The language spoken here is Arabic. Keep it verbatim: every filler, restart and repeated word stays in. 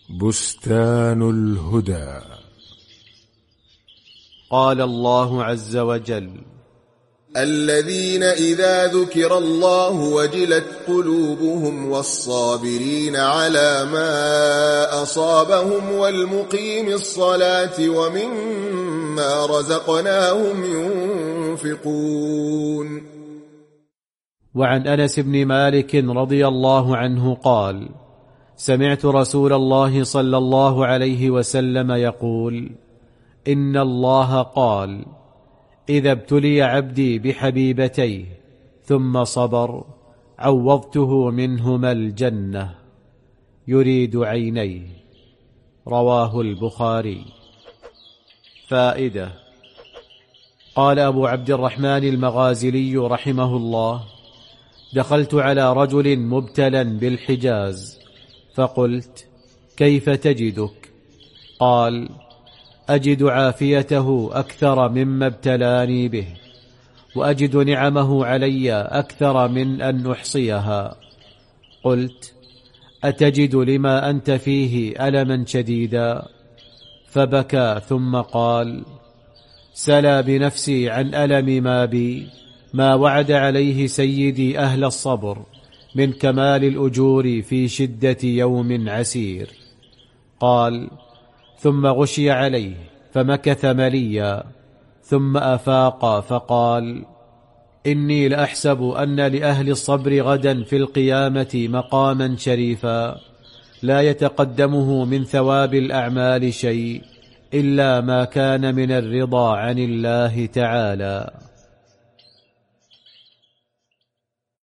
بستان الهدى. قال الله عز وجل: الذين إذا ذكر الله وجلت قلوبهم والصابرين على ما أصابهم والمقيم الصلاة ومما رزقناهم ينفقون. وعن أنس بن مالك رضي الله عنه قال: سمعت رسول الله صلى الله عليه وسلم يقول: إن الله قال: إذا ابتلي عبدي بحبيبتيه ثم صبر عوضته منهما الجنة، يريد عينيه. رواه البخاري. فائدة: قال أبو عبد الرحمن المغازلي رحمه الله: دخلت على رجل مبتلى بالحجاز فقلت: كيف تجدك؟ قال: أجد عافيته أكثر مما ابتلاني به، وأجد نعمه علي أكثر من أن أحصيها. قلت: أتجد لما أنت فيه ألما شديدا؟ فبكى ثم قال: سلى بنفسي عن ألم ما بي ما وعد عليه سيدي أهل الصبر من كمال الأجور في شدة يوم عسير. قال: ثم غشي عليه فمكث مليا، ثم أفاق فقال: إني لأحسب أن لأهل الصبر غدا في القيامة مقاما شريفا لا يتقدمه من ثواب الأعمال شيء إلا ما كان من الرضا عن الله تعالى.